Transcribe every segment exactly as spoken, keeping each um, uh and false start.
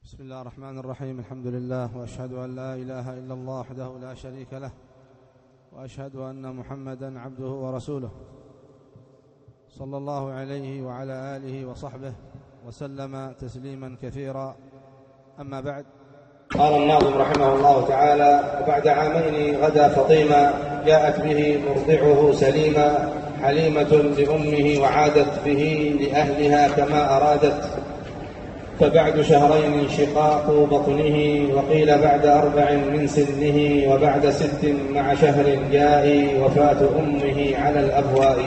بسم الله الرحمن الرحيم. الحمد لله، وأشهد أن لا إله إلا الله وحده لا شريك له، وأشهد أن محمدا عبده ورسوله، صلى الله عليه وعلى آله وصحبه وسلم تسليما كثيرا. أما بعد، قال الناظم رحمه الله تعالى: وبعد عامين غدا فطيما، جاءت به مرضعه سليما، حليمة لأمه وعادت به لأهلها كما أرادت، فبعد شهرين انشقاق بطنه، وقيل بعد أربع من سنه، وبعد ست مع شهر جاء، وفاة أمه على الأبواء.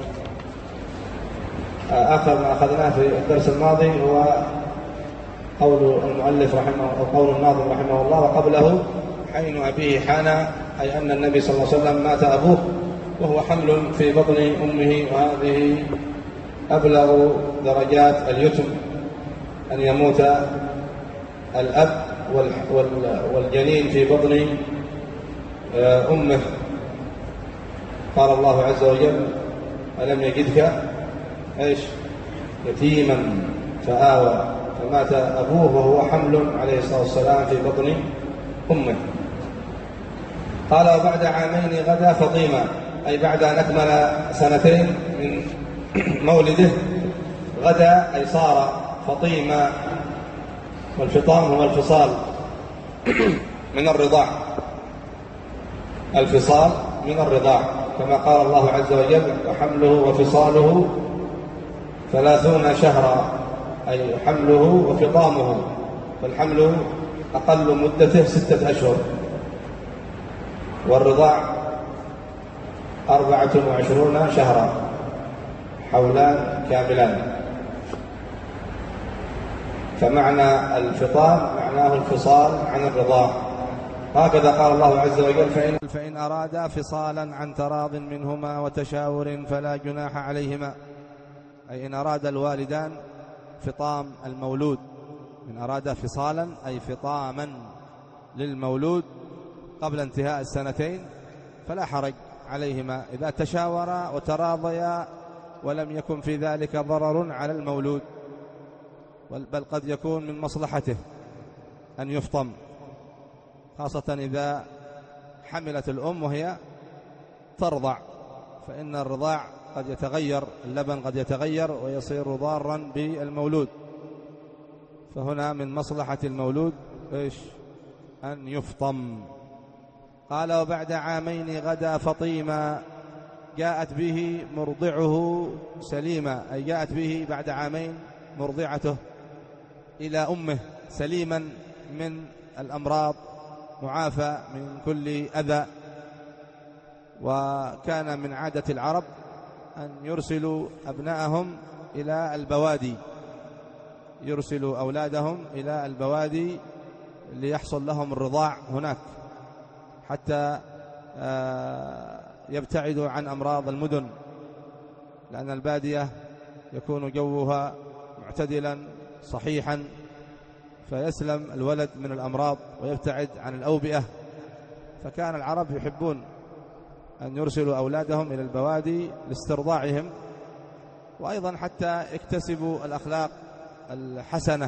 آخر ما أخذناه في الدرس الماضي هو قول المؤلف رحمه أو قول الناظم رحمه الله: وقبله حين أبيه حان، أي أن النبي صلى الله عليه وسلم مات أبوه وهو حمل في بطن أمه، وهذه أبلغ درجات اليتم، أن يموت الأب والجنين في بطن أمه. قال الله عز وجل: ألم يجدك إيش يتيما فآوى، فمات أبوه وهو حمل عليه الصلاة والسلام في بطن أمه. قال: وبعد عامين غدا فطيما، أي بعد أن أكمل سنتين من مولده، غدا أي صار فطيما، والفطام هو الفصال من الرضاع، الفصال من الرضاع، كما قال الله عز وجل: وحمله وفصاله ثلاثون شهرا، أي حمله وفطامه، فالحمل أقل مدته ستة أشهر، والرضاع أربعة وعشرون شهرا، حولان كاملان. فمعنى الفطام معناه الفصال عن الرضاع، هكذا قال الله عز وجل: فإن, فإن أرادا فصالا عن تراض منهما وتشاور فلا جناح عليهما، أي إن أراد الوالدان فطام المولود، إن أراد فصالا أي فطاما للمولود قبل انتهاء السنتين فلا حرج عليهما إذا تشاورا وتراضيا ولم يكن في ذلك ضرر على المولود، بل قد يكون من مصلحته أن يفطم، خاصة إذا حملت الأم وهي ترضع، فإن الرضاع قد يتغير، اللبن قد يتغير ويصير ضارا بالمولود، فهنا من مصلحة المولود إيش أن يفطم. قال: وبعد عامين غدا فطيما، جاءت به مرضعه سليما، أي جاءت به بعد عامين مرضعته إلى أمه سليما من الأمراض، معافى من كل أذى. وكان من عادة العرب أن يرسلوا أبنائهم إلى البوادي، يرسلوا أولادهم إلى البوادي ليحصل لهم الرضاع هناك، حتى يبتعدوا عن أمراض المدن، لأن البادية يكون جوها معتدلا صحيحا، فيسلم الولد من الأمراض ويبتعد عن الأوبئة. فكان العرب يحبون أن يرسلوا أولادهم إلى البوادي لاسترضاعهم، وأيضا حتى يكتسبوا الأخلاق الحسنة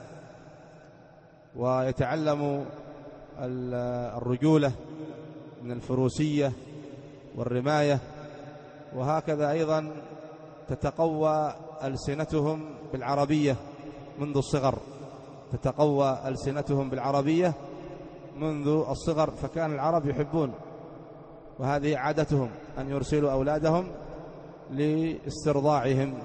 ويتعلموا الرجولة من الفروسية والرماية، وهكذا أيضا تتقوى ألسنتهم بالعربية منذ الصغر، تتقوى ألسنتهم بالعربية منذ الصغر. فكان العرب يحبون، وهذه عادتهم، أن يرسلوا أولادهم لاسترضاعهم.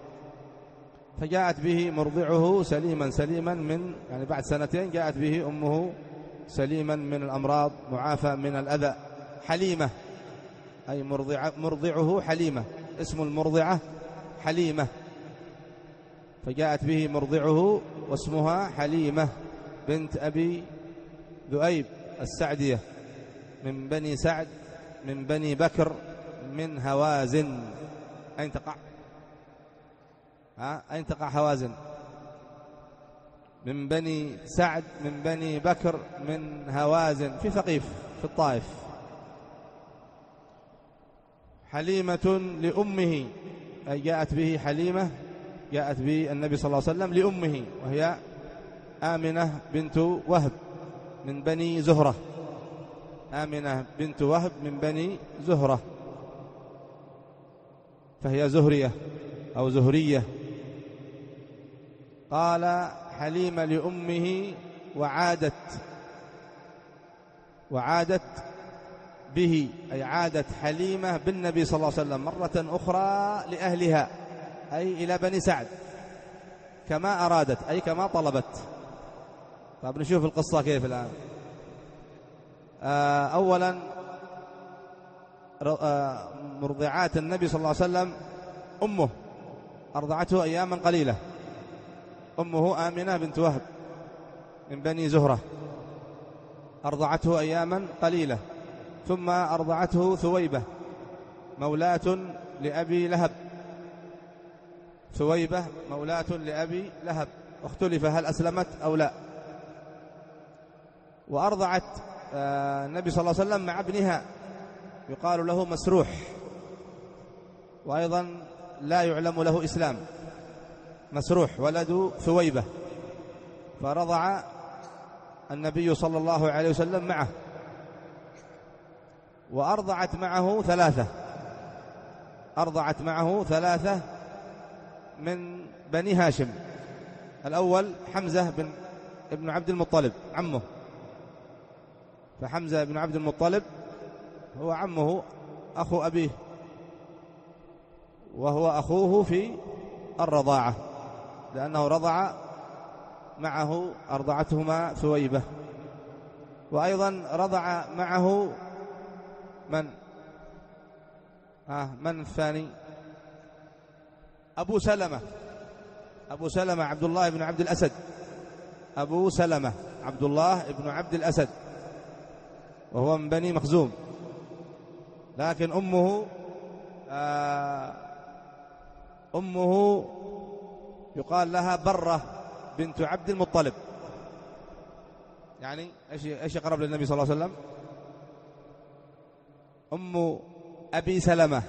فجاءت به مرضعه سليما، سليما من يعني بعد سنتين جاءت به أمه سليما من الأمراض، معافى من الأذى. حليمة أي مرضع مرضعه حليمة، اسم المرضعة حليمة، فجاءت به مرضعه واسمها حليمة بنت أبي ذؤيب السعدية، من بني سعد من بني بكر من هوازن. أين تقع؟ ها؟ أين تقع هوازن؟ من بني سعد من بني بكر من هوازن في ثقيف في الطائف. حليمة لأمه، أي جاءت به حليمة، جاءت به النبي صلى الله عليه وسلم لأمه، وهي آمنة بنت وهب من بني زهرة، آمنة بنت وهب من بني زهرة، فهي زهرية أو زهرية. قال حليمة لأمه وعادت وعادت به، أي عادت حليمة بالنبي صلى الله عليه وسلم مرة أخرى لأهلها، أي إلى بني سعد كما أرادت، أي كما طلبت. طيب نشوف القصة كيف الآن. آه أولا آه مرضعات النبي صلى الله عليه وسلم أمه أرضعته أياما قليلة، أمه آمنة بنت وهب من بني زهرة أرضعته أياما قليلة، ثم أرضعته ثويبة مولاة لأبي لهب، ثويبة مولاة لأبي لهب، واختلف هل أسلمت أو لا. وأرضعت النبي صلى الله عليه وسلم مع ابنها يقال له مسروح، وأيضا لا يعلم له إسلام، مسروح ولد ثويبة، فرضع النبي صلى الله عليه وسلم معه. وأرضعت معه ثلاثة أرضعت معه ثلاثة من بني هاشم. الأول حمزة بن ابن عبد المطلب عمه، فحمزة بن عبد المطلب هو عمه أخو أبيه، وهو أخوه في الرضاعة لأنه رضع معه، أرضعتهما ثويبة. وأيضا رضع معه من آه من الثاني أبو سلمة أبو سلمة عبد الله بن عبد الأسد أبو سلمة عبد الله بن عبد الأسد، وهو من بني مخزوم، لكن أمه آه أمه يقال لها برة بنت عبد المطلب. يعني ايش ايش اقرب للنبي صلى الله عليه وسلم؟ أم أبي سلمة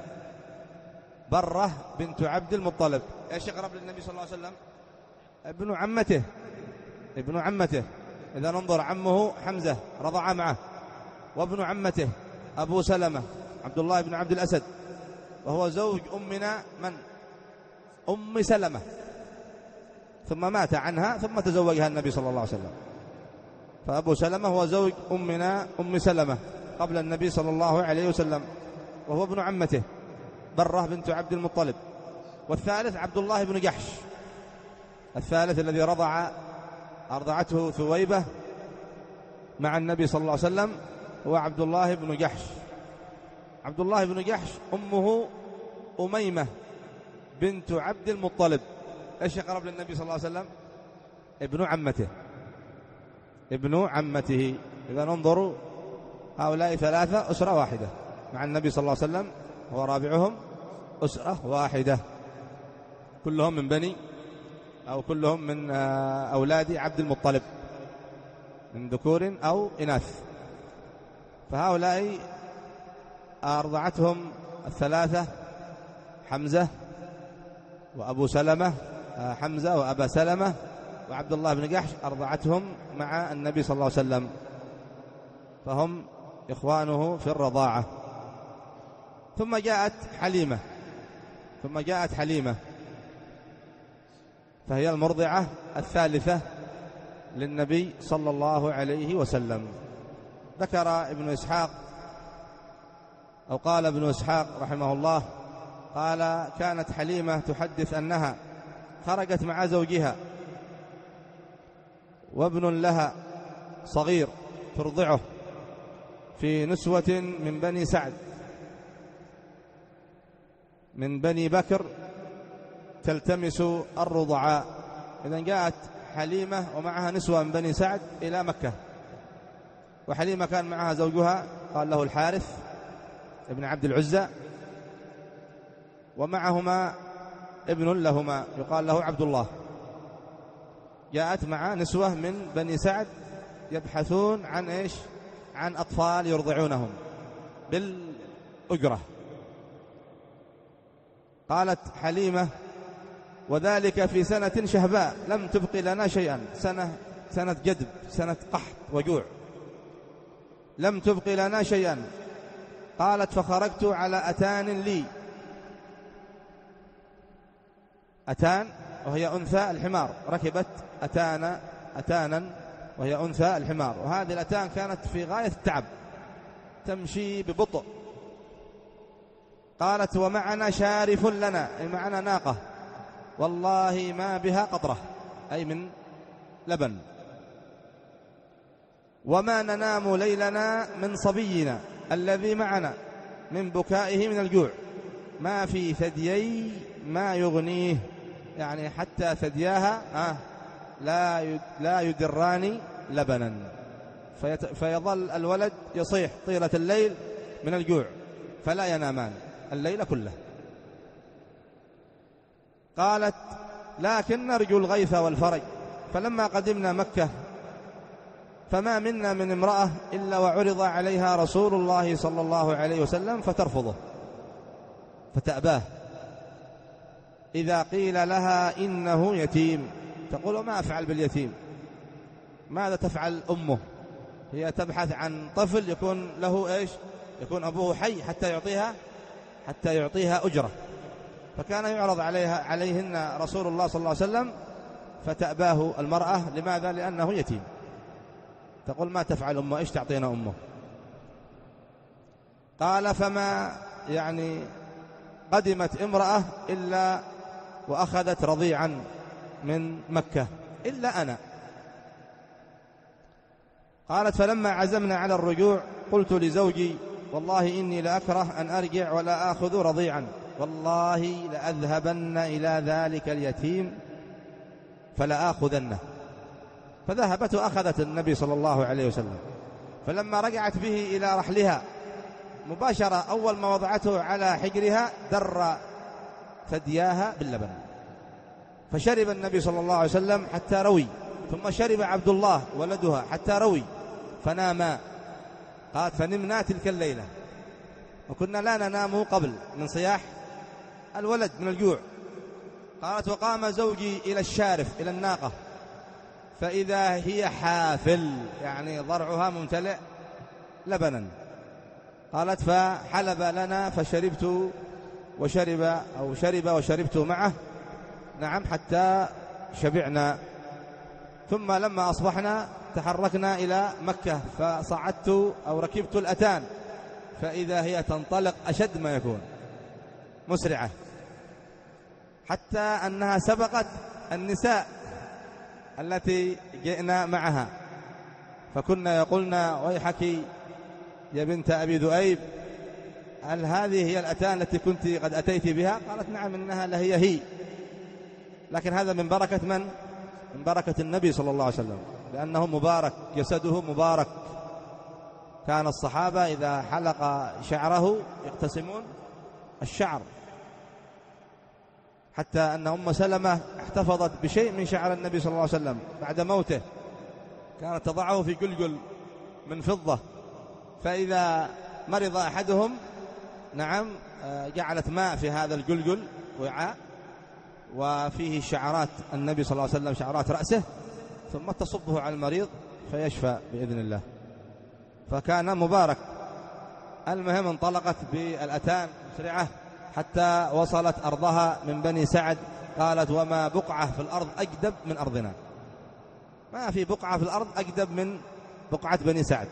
برة بنت عبد المطلب، ايش اقرب للنبي صلى الله عليه وسلم؟ ابن عمته ابن عمته إذا ننظر عمه حمزة رضع معه، وابن عمته أبو سلمة عبد الله بن عبد الأسد، وهو زوج أمنا من أم سلمة، ثم مات عنها ثم تزوجها النبي صلى الله عليه وسلم. فأبو سلمة هو زوج أمنا أم سلمة قبل النبي صلى الله عليه وسلم، وهو ابن عمته برة بنت عبد المطلب. والثالث عبد الله بن جحش، الثالث الذي رضع أرضعته ثويبة مع النبي صلى الله عليه وسلم هو عبد الله بن جحش. عبد الله بن جحش أمه أميمة بنت عبد المطلب، ايش يقرب للنبي صلى الله عليه وسلم؟ ابن عمته ابن عمته. إذا ننظر هؤلاء ثلاثة أسرة واحدة مع النبي صلى الله عليه وسلم، هو رابعهم، أسرة واحدة، كلهم من بني أو كلهم من أولاد عبد المطلب من ذكور أو إناث. فهؤلاء أرضعتهم الثلاثة حمزة وأبو سلمة حمزة وأبا سلمة وعبد الله بن جحش، أرضعتهم مع النبي صلى الله عليه وسلم، فهم إخوانه في الرضاعة. ثم جاءت حليمة ثم جاءت حليمة فهي المرضعة الثالثة للنبي صلى الله عليه وسلم. ذكر ابن إسحاق أو قال ابن إسحاق رحمه الله، قال كانت حليمة تحدث أنها خرجت مع زوجها وابن لها صغير ترضعه في نسوة من بني سعد من بني بكر تلتمس الرضعاء. إذن جاءت حليمة ومعها نسوة من بني سعد إلى مكة، وحليمة كان معها زوجها قال له الحارث ابن عبد العزى، ومعهما ابن لهما يقال له عبد الله. جاءت مع نسوة من بني سعد يبحثون عن إيش؟ عن أطفال يرضعونهم بالأجرة. قالت حليمة وذلك في سنة شهباء لم تبق لنا شيئا، سنة سنة جدب، سنة قحط وجوع، لم تبق لنا شيئا. قالت فخرجت على أتان لي، أتان وهي أنثى الحمار، ركبت أتانا أتانا وهي أنثى الحمار، وهذه الأتان كانت في غاية التعب، تمشي ببطء. قالت ومعنا شارف لنا، أي معنا ناقة والله ما بها قطرة، أي من لبن، وما ننام ليلنا من صبينا الذي معنا من بكائه من الجوع، ما في ثديي ما يغنيه، يعني حتى ثدياها آه لا لا يدران لبنا، فيظل الولد يصيح طيلة الليل من الجوع فلا ينامان الليل كله. قالت لكن نرجو الغيث والفرج، فلما قدمنا مكة فما منا من امرأة إلا وعرض عليها رسول الله صلى الله عليه وسلم فترفضه فتأباه، إذا قيل لها إنه يتيم تقول ما أفعل باليتيم، ماذا تفعل أمه؟ هي تبحث عن طفل يكون له إيش؟ يكون أبوه حي حتى يعطيها حتى يعطيها أجرة، فكان يعرض عليها عليهن رسول الله صلى الله عليه وسلم فتأباه المرأة. لماذا؟ لأنه يتيم. تقول ما تفعل أمه، إيش تعطينا أمه؟ قال فما يعني قدمت امرأة إلا وأخذت رضيعا من مكة إلا أنا. قالت فلما عزمنا على الرجوع قلت لزوجي والله إني لأكره أن أرجع ولا آخذ رضيعا، والله لأذهبن إلى ذلك اليتيم فلآخذنه. فذهبت وأخذت النبي صلى الله عليه وسلم، فلما رجعت به إلى رحلها مباشرة أول ما وضعته على حجرها در ثدياها باللبن، فشرب النبي صلى الله عليه وسلم حتى روي، ثم شرب عبد الله ولدها حتى روي فناما. قالت فنمنا تلك الليلة وكنا لا ننام قبل من صياح الولد من الجوع. قالت وقام زوجي إلى الشارف إلى الناقة فإذا هي حافل، يعني ضرعها ممتلئ لبنا. قالت فحلب لنا فشربت وشرب أو شرب وشربت معه، نعم حتى شبعنا. ثم لما أصبحنا تحركنا إلى مكة فصعدت أو ركبت الأتان فإذا هي تنطلق أشد ما يكون مسرعة، حتى أنها سبقت النساء التي جئنا معها، فكنا يقولنا ويحك يا بنت أبي ذؤيب هل هذه هي الأتان التي كنت قد أتيت بها؟ قالت نعم إنها لهي هي، لكن هذا من بركة من؟ من بركة النبي صلى الله عليه وسلم، لأنه مبارك جسده مبارك. كان الصحابة إذا حلق شعره يقتسمون الشعر، حتى أن أم سلمة احتفظت بشيء من شعر النبي صلى الله عليه وسلم بعد موته، كانت تضعه في قلقل من فضة، فإذا مرض أحدهم نعم جعلت ماء في هذا القلقل وعاء وفيه شعرات النبي صلى الله عليه وسلم، شعرات رأسه، ثم تصبه على المريض فيشفى بإذن الله، فكان مبارك. المهم انطلقت بالأتان مسرعة حتى وصلت أرضها من بني سعد. قالت وما بقعة في الأرض أجدب من أرضنا، ما في بقعة في الأرض أجدب من بقعة بني سعد.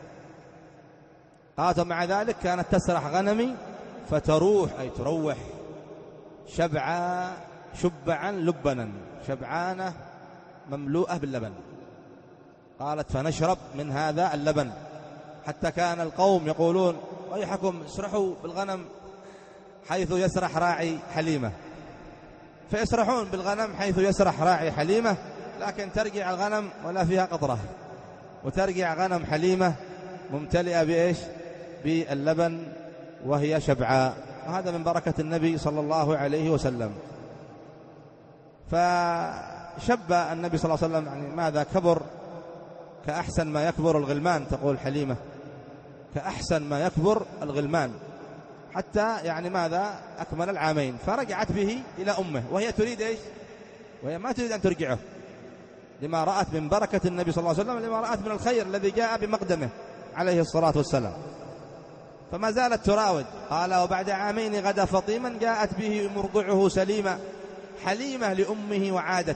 قالت ومع ذلك كانت تسرح غنمي فتروح أي تروح شبعا شبعا لبنا، شبعانة مملوءة باللبن. قالت فنشرب من هذا اللبن حتى كان القوم يقولون ويحكم اسرحوا بالغنم حيث يسرح راعي حليمة، فيسرحون بالغنم حيث يسرح راعي حليمة، لكن ترجع الغنم ولا فيها قطرة، وترجع غنم حليمة ممتلئة بإيش؟ باللبن وهي شبعاء. وهذا من بركة النبي صلى الله عليه وسلم. فشب النبي صلى الله عليه وسلم، يعني ماذا كبر كأحسن ما يكبر الغلمان، تقول حليمة كأحسن ما يكبر الغلمان، حتى يعني ماذا أكمل العامين، فرجعت به إلى أمه وهي تريد إيش؟ وهي ما تريد أن ترجعه، لما رأت من بركة النبي صلى الله عليه وسلم، لما رأت من الخير الذي جاء بمقدمه عليه الصلاة والسلام، فما زالت تراود. قال وبعد عامين غدا فطيما جاءت به مرضعه سليما حليمة لأمه وعادت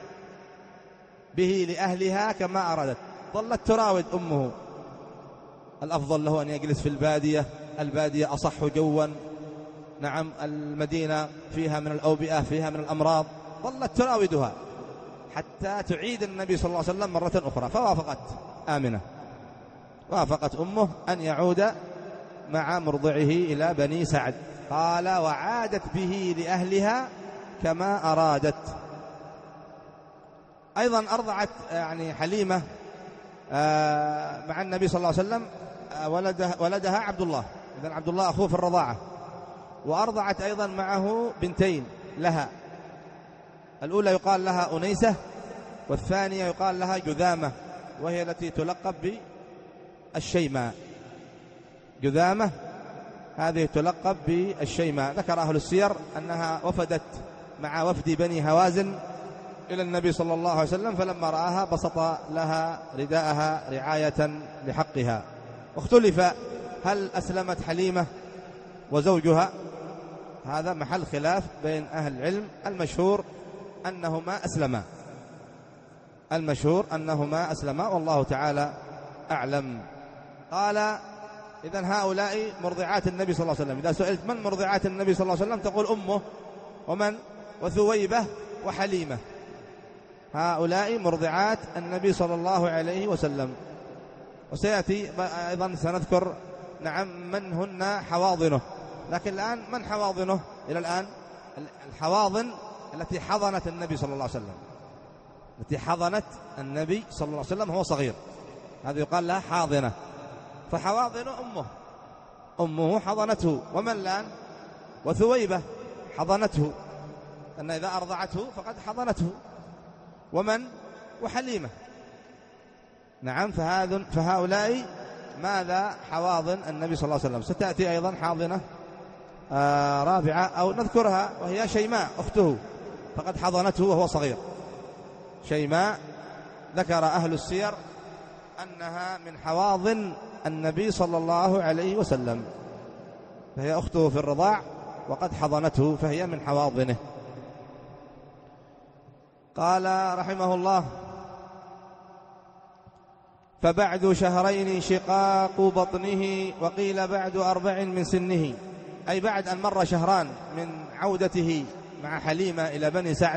به لأهلها كما أرادت. ظلت تراود أمه، الأفضل له أن يجلس في البادية، البادية أصح جوا، نعم المدينة فيها من الأوبئة فيها من الأمراض. ظلت تراودها حتى تعيد النبي صلى الله عليه وسلم مرة أخرى، فوافقت آمنة، وافقت أمه أن يعود مع مرضعه إلى بني سعد. قال وعادت به لأهلها كما أرادت. أيضا أرضعت يعني حليمة مع النبي صلى الله عليه وسلم ولدها, ولدها عبد الله، إذن عبد الله أخوه في الرضاعة، وأرضعت أيضا معه بنتين لها، الأولى يقال لها أنيسة والثانية يقال لها جذامة، وهي التي تلقب بالشيماء. جذامة هذه تلقب بالشيماء. ذكر أهل السير أنها وفدت مع وفد بني هوازن إلى النبي صلى الله عليه وسلم، فلما رآها بسط لها رداءها رعاية لحقها. واختلف هل أسلمت حليمة وزوجها، هذا محل خلاف بين أهل العلم. المشهور أنهما أسلما، المشهور أنهما أسلما والله تعالى أعلم. قال إذن هؤلاء مرضعات النبي صلى الله عليه وسلم. إذا سئلت من مرضعات النبي صلى الله عليه وسلم تقول أمه ومن وثويبة وحليمة، هؤلاء مرضعات النبي صلى الله عليه وسلم. وسيأتي أيضا سنذكر نعم من هن حواضنه، لكن الآن من حواضنه إلى الآن؟ الحواضن التي حضنت النبي صلى الله عليه وسلم، التي حضنت النبي صلى الله عليه وسلم هو صغير، هذا يقال لها حاضنة. فحواضن أمه، أمه حضنته. ومن الآن؟ وثويبة حضنته، أن إذا أرضعته فقد حضنته. ومن؟ وحليمة. نعم، فهذا فهؤلاء ماذا؟ حواضن النبي صلى الله عليه وسلم. ستأتي أيضا حاضنة آه رابعة أو نذكرها، وهي شيماء أخته، فقد حضنته وهو صغير. شيماء ذكر أهل السير أنها من حواضن النبي صلى الله عليه وسلم، فهي أخته في الرضاع وقد حضنته، فهي من حواضنه. قال رحمه الله فبعد شهرين شقاق بطنه، وقيل بعد أربع من سنه، أي بعد أن مر شهران من عودته مع حليمة إلى بني سعد.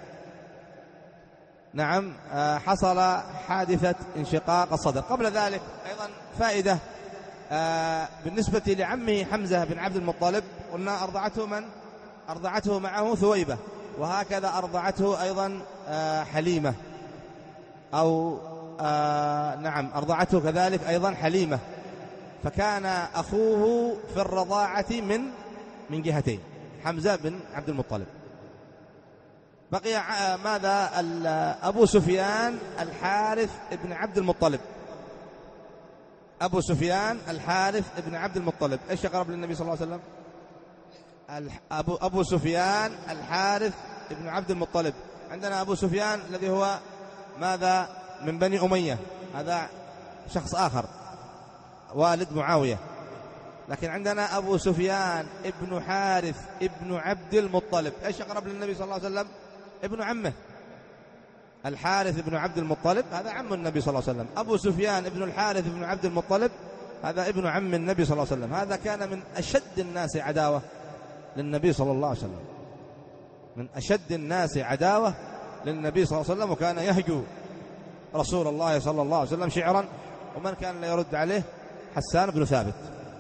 نعم، حصل حادثة انشقاق الصدر. قبل ذلك أيضا فائدة بالنسبة لعمه حمزة بن عبد المطلب، قلنا أرضعته من؟ أرضعته معه ثويبة، وهكذا أرضعته أيضا حليمة، أو نعم أرضعته كذلك أيضا حليمة، فكان أخوه في الرضاعة من من جهتين، حمزة بن عبد المطلب. بقي ماذا؟ أبو سفيان الحارث بن عبد المطلب، أبو سفيان الحارث بن عبد المطلب. إيش أقرب للنبي صلى الله عليه وسلم؟ أبو, أبو سفيان الحارث بن عبد المطلب. عندنا أبو سفيان الذي هو ماذا؟ من بني أمية، هذا شخص آخر والد معاوية. لكن عندنا أبو سفيان ابن حارث ابن عبد المطلب. إيش أقرب للنبي صلى الله عليه وسلم؟ ابن عمه الحارث ابن عبد المطلب، هذا عم النبي صلى الله عليه وسلم. أبو سفيان ابن الحارث ابن عبد المطلب هذا ابن عم النبي صلى الله عليه وسلم. هذا كان من أشد الناس عداوة للنبي صلى الله عليه وسلم، من أشد الناس عداوة للنبي صلى الله عليه وسلم، وكان يهجو رسول الله صلى الله عليه وسلم شعرا، ومن كان لا يرد عليه؟ حسان بن ثابت.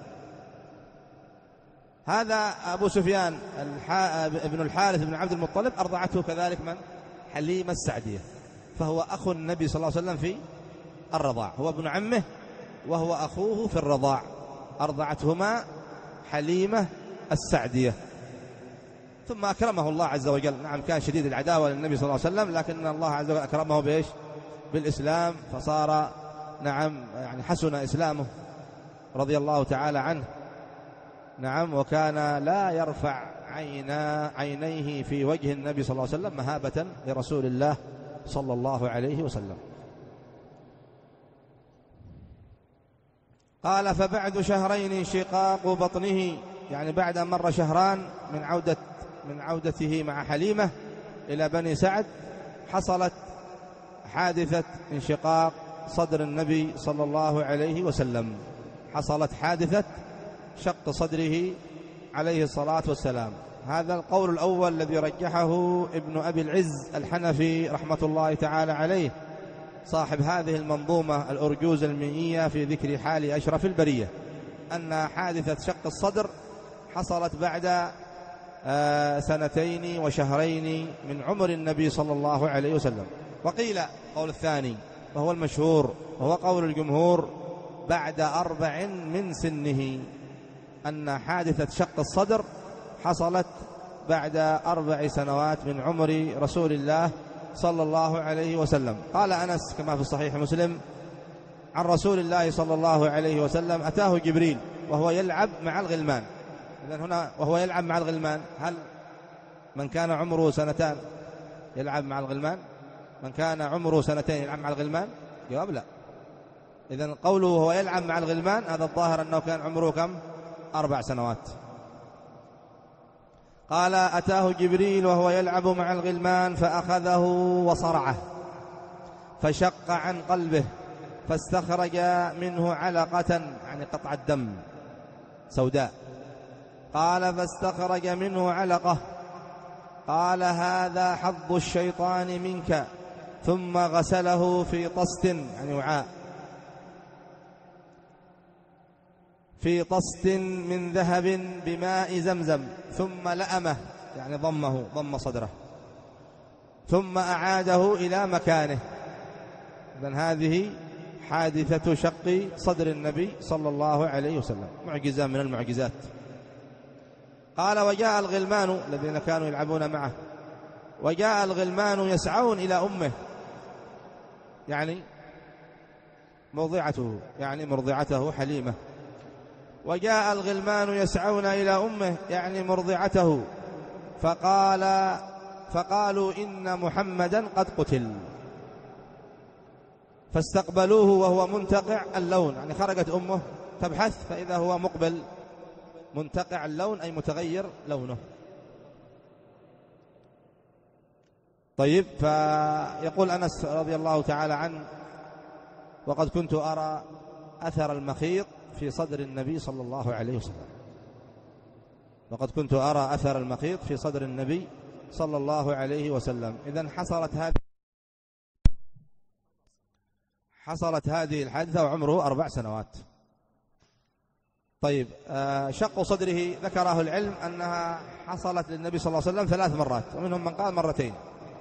هذا أبو سفيان ابن الحارث بن عبد المطلب أرضعته كذلك من؟ حليمة السعدية، فهو أخو النبي صلى الله عليه وسلم في الرضاع، هو ابن عمه وهو أخوه في الرضاع، أرضعتهما حليمة السعدية. ثم أكرمه الله عز وجل. نعم، كان شديد العداوة للنبي صلى الله عليه وسلم، لكن الله عز وجل أكرمه بإيش؟ بالإسلام، فصار نعم يعني حسن إسلامه رضي الله تعالى عنه. نعم، وكان لا يرفع عينا عينيه في وجه النبي صلى الله عليه وسلم مهابة لرسول الله صلى الله عليه وسلم. قال فبعد شهرين انشقاق بطنه، يعني بعد أن مر شهران من عودة من عودته مع حليمة إلى بني سعد حصلت حادثة انشقاق صدر النبي صلى الله عليه وسلم، حصلت حادثة شق صدره عليه الصلاة والسلام. هذا القول الأول الذي رجحه ابن أبي العز الحنفي رحمة الله تعالى عليه، صاحب هذه المنظومة الأرجوز المئية في ذكر حال أشرف البرية، أن حادثة شق الصدر حصلت بعد سنتين وشهرين من عمر النبي صلى الله عليه وسلم. وقيل قول الثاني وهو المشهور وهو قول الجمهور بعد أربع من سنه، أن حادثة شق الصدر حصلت بعد أربع سنوات من عمر رسول الله صلى الله عليه وسلم. قال أنس كما في صحيح مسلم عن رسول الله صلى الله عليه وسلم أتاه جبريل وهو يلعب مع الغلمان. إذن هنا وهو يلعب مع الغلمان، هل من كان عمره سنتان يلعب مع الغلمان؟ من كان عمره سنتين يلعب مع الغلمان؟ جواب لا. إذن قوله وهو يلعب مع الغلمان هذا الظاهر أنه كان عمره كم؟ أربع سنوات. قال أتاه جبريل وهو يلعب مع الغلمان فأخذه وصرعه فشق عن قلبه فاستخرج منه علقة، يعني قطعة دم سوداء. قال فاستخرج منه علقة، قال هذا حظ الشيطان منك، ثم غسله في طست، يعني وعاء، في طست من ذهب بماء زمزم، ثم لأمه، يعني ضمه ضم صدره، ثم أعاده إلى مكانه. إذن هذه حادثة شق صدر النبي صلى الله عليه وسلم، معجزة من المعجزات. قال وجاء الغلمان الذين كانوا يلعبون معه، وجاء الغلمان يسعون إلى أمه، يعني مرضعته، يعني مرضعته حليمة. وجاء الغلمان يسعون إلى أمه، يعني مرضعته، فقال فقالوا إن محمدا قد قتل، فاستقبلوه وهو منتقع اللون، يعني خرجت أمه تبحث فإذا هو مقبل منتقع اللون، أي متغير لونه. طيب، فيقول أنس رضي الله تعالى عنه وقد كنت أرى أثر المخيط في صدر النبي صلى الله عليه وسلم، وقد كنت أرى أثر المخيط في صدر النبي صلى الله عليه وسلم. إذن حصلت هذه حصلت هذه الحادثة وعمره أربع سنوات. طيب، شق صدره ذكر أهل العلم أنها حصلت للنبي صلى الله عليه وسلم ثلاث مرات، ومنهم من قال مرتين.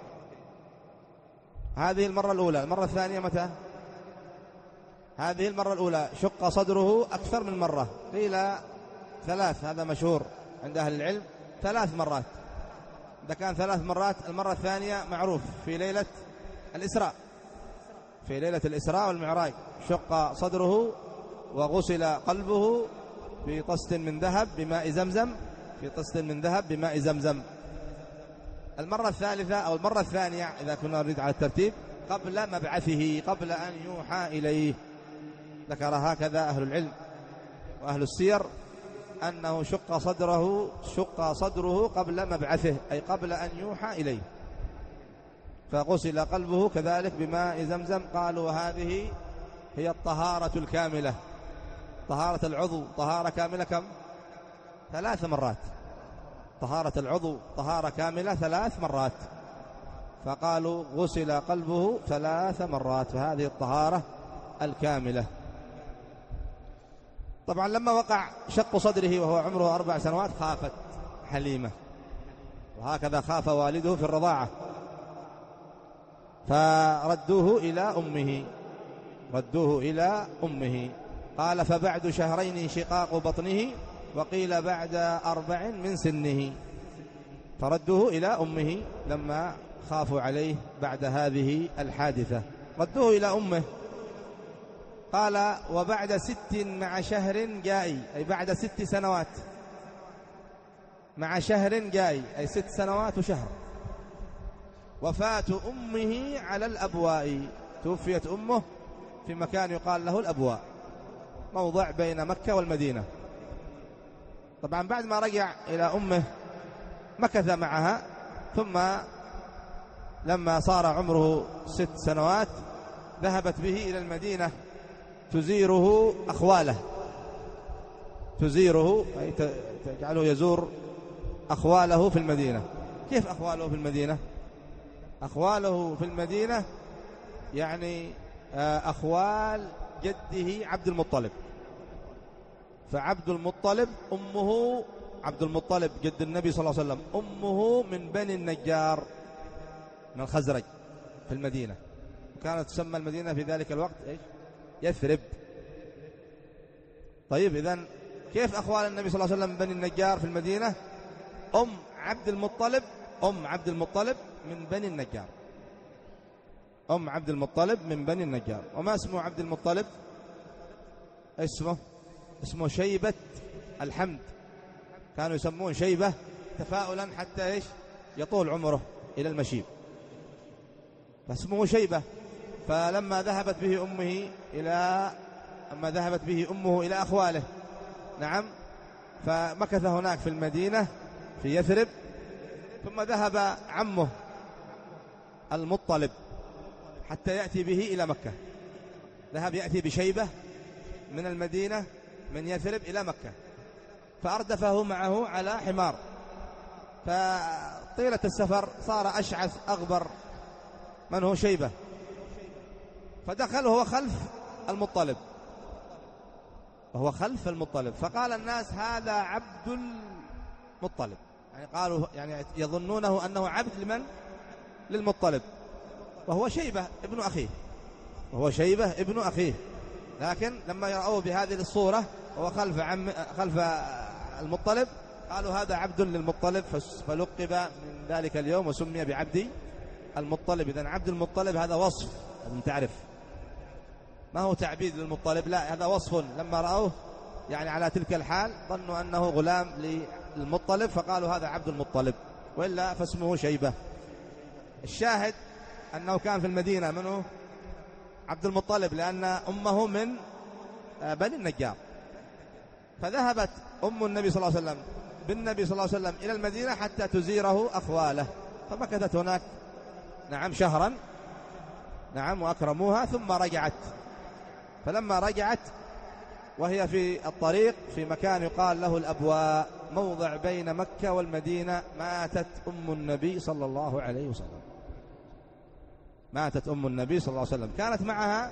هذه المرة الأولى. المرة الثانية متى؟ هذه المرة الأولى شق صدره أكثر من مرة، قيل ثلاث، هذا مشهور عند أهل العلم، ثلاث مرات. إذا كان ثلاث مرات، المرة الثانية معروف في ليلة الإسراء، في ليلة الإسراء والمعراج شق صدره وغسل قلبه في طست من ذهب بماء زمزم، في طست من ذهب بماء زمزم. المرة الثالثة أو المرة الثانية إذا كنا نريد على الترتيب قبل مبعثه، قبل أن يوحى إليه، ذكر هكذا أهل العلم وأهل السير أنه شق صدره شق صدره قبل مبعثه، أي قبل أن يوحى إليه، فغسل قلبه كذلك بماء زمزم. قالوا هذه هي الطهارة الكاملة، طهارة العضو طهارة كاملة كم؟ ثلاث مرات. طهارة العضو طهارة كاملة ثلاث مرات، فقالوا غسل قلبه ثلاث مرات، فهذه الطهارة الكاملة. طبعا لما وقع شق صدره وهو عمره أربع سنوات خافت حليمة، وهكذا خاف والده في الرضاعة، فردوه إلى أمه ردوه إلى أمه. قال فبعد شهرين انشقاق بطنه، وقيل بعد أربع من سنه، فردوه إلى أمه لما خافوا عليه بعد هذه الحادثة، ردوه إلى أمه. قال وبعد ست مع شهر جائي، أي بعد ست سنوات مع شهر جاي، أي ست سنوات وشهر. وفاة أمه على الأبواء، توفيت أمه في مكان يقال له الأبواء، موضع بين مكة والمدينة. طبعا بعد ما رجع إلى أمه مكث معها، ثم لما صار عمره ست سنوات ذهبت به إلى المدينة تزيره أخواله، تزيره أي تجعله يزور أخواله في المدينة. كيف أخواله في المدينة؟ أخواله في المدينة يعني أخوال جده عبد المطلب. فعبد المطلب أمه، عبد المطلب جد النبي صلى الله عليه وسلم، أمه من بني النجار من الخزرج في المدينة، وكانت تسمى المدينة في ذلك الوقت إيش؟ يثرب. طيب إذن كيف أخوال النبي صلى الله عليه وسلم بني النجار في المدينة؟ أم عبد المطلب، أم عبد المطلب من بني النجار، أم عبد المطلب من بني النجار. وما اسمه عبد المطلب؟ اسمه اسمه شيبة الحمد، كانوا يسمون شيبة تفاؤلا حتى إيش؟ يطول عمره إلى المشيب، فاسمه شيبة. فلما ذهبت به أمه إلى أما ذهبت به أمه إلى أخواله، نعم، فمكث هناك في المدينة في يثرب. ثم ذهب عمه المطلب حتى يأتي به إلى مكة، ذهب يأتي بشيبة من المدينة من يثرب إلى مكة، فأردفه معه على حمار، فطيلة السفر صار أشعث أغبر من هو شيبة، فدخل وهو خلف المطلب، وهو خلف المطلب، فقال الناس هذا عبد المطلب، يعني قالوا يعني يظنونه أنه عبد لمن؟ للمطلب، وهو شيبة ابن أخيه، وهو شيبة ابن أخيه. لكن لما يرأوه بهذه الصورة وهو خلف عم خلف المطلب قالوا هذا عبد للمطلب، فلقب من ذلك اليوم وسمي بعبد المطلب. إذن عبد المطلب هذا وصف، لازم تعرف، ما هو تعبيد للمطلب، لا، هذا وصف. لما رأوه يعني على تلك الحال ظنوا أنه غلام للمطلب فقالوا هذا عبد المطلب، وإلا فاسمه شيبة. الشاهد أنه كان في المدينة منه عبد المطلب، لأن أمه من بني النجار. فذهبت أم النبي صلى الله عليه وسلم بالنبي صلى الله عليه وسلم إلى المدينة حتى تزيره أخواله، فمكثت هناك نعم شهرا، نعم، وأكرموها، ثم رجعت. فلما رجعت وهي في الطريق في مكان يقال له الأبواء، موضع بين مكة والمدينة، ماتت أم النبي صلى الله عليه وسلم، ماتت أم النبي صلى الله عليه وسلم. كانت معها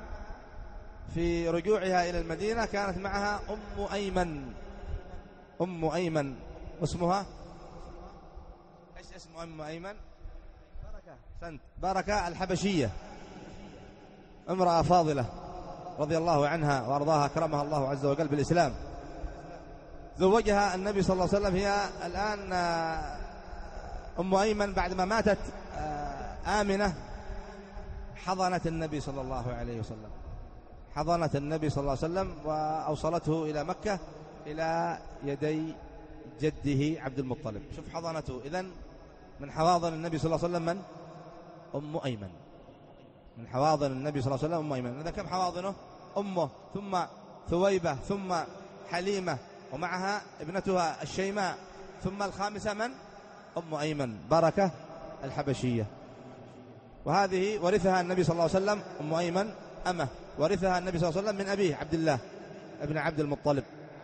في رجوعها إلى المدينة، كانت معها أم أيمن، أم أيمن، واسمها إيش اسم أم أيمن؟ بركة، سنت بركة الحبشية، امرأة فاضلة رضي الله عنها وأرضاها، أكرمها الله عز وجل بالإسلام. زوجها النبي صلى الله عليه وسلم. هي الآن أم أيمن بعدما ماتت آمنة حضنت النبي صلى الله عليه وسلم، حضنت النبي صلى الله عليه وسلم وأوصلته إلى مكة إلى يدي جده عبد المطلب. شوف حضنته. إذن من حواضن النبي صلى الله عليه وسلم من؟ أم أيمن، من حواضن النبي صلى الله عليه وسلم أم أيمن. إذن كم حواضنه؟ أمه، ثم ثويبة، ثم حليمة، ومعها ابنتها الشيماء، ثم الخامسة من؟ أم أيمن بركة الحبشية. وهذه ورثها النبي صلى الله عليه وسلم، أم أيمن أمه، ورثها النبي صلى الله عليه وسلم من أبيه عبد الله ابن عبد المطلب.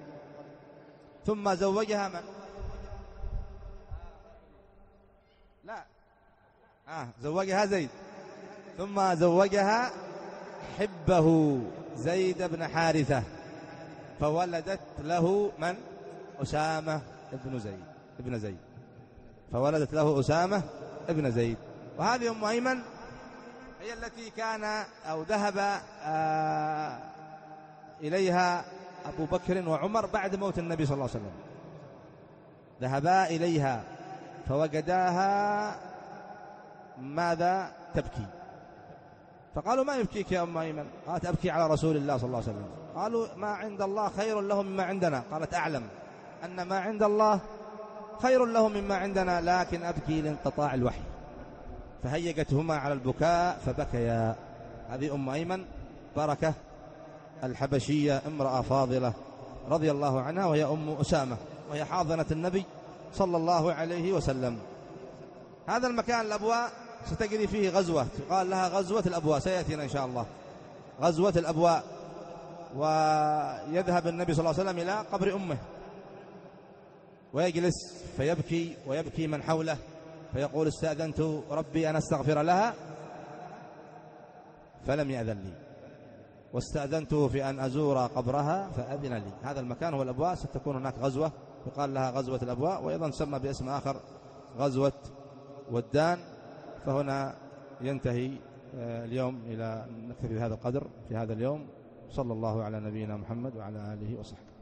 ثم زوجها من؟ لا آه زوجها زيد، ثم زوجها حبه زيد بن حارثة، فولدت له من؟ أسامة ابن زيد ابن زيد فولدت له أسامة ابن زيد. وهذه أم أيمن هي التي كان أو ذهب آه إليها أبو بكر وعمر بعد موت النبي صلى الله عليه وسلم، ذهبا إليها فوجداها ماذا تبكي، فقالوا ما يبكيك يا أم أيمن؟ قالت أبكي على رسول الله صلى الله عليه وسلم. قالوا ما عند الله خير لهم مما عندنا. قالت أعلم أن ما عند الله خير له مما عندنا، لكن أبكي لانقطاع الوحي. فهيجتهما على البكاء فبكيا. هذه أم أيمن بركة الحبشية، امرأة فاضلة رضي الله عنها، وهي أم أسامة، وهي حاضنة النبي صلى الله عليه وسلم. هذا المكان الأبواء ستجري فيه غزوة قال لها غزوة الأبواء، سيأتينا إن شاء الله غزوة الأبواء. ويذهب النبي صلى الله عليه وسلم إلى قبر أمه ويجلس فيبكي ويبكي من حوله، فيقول استأذنت ربي أن أستغفر لها فلم يأذن لي، واستأذنته في أن أزور قبرها فأذن لي. هذا المكان هو الأبواء، ستكون هناك غزوة يقال لها غزوة الأبواء، وأيضا تسمى باسم آخر غزوة ودان. فهنا ينتهي اليوم، إلى نكتفي بهذا القدر في هذا اليوم. صلى الله على نبينا محمد وعلى آله وصحبه.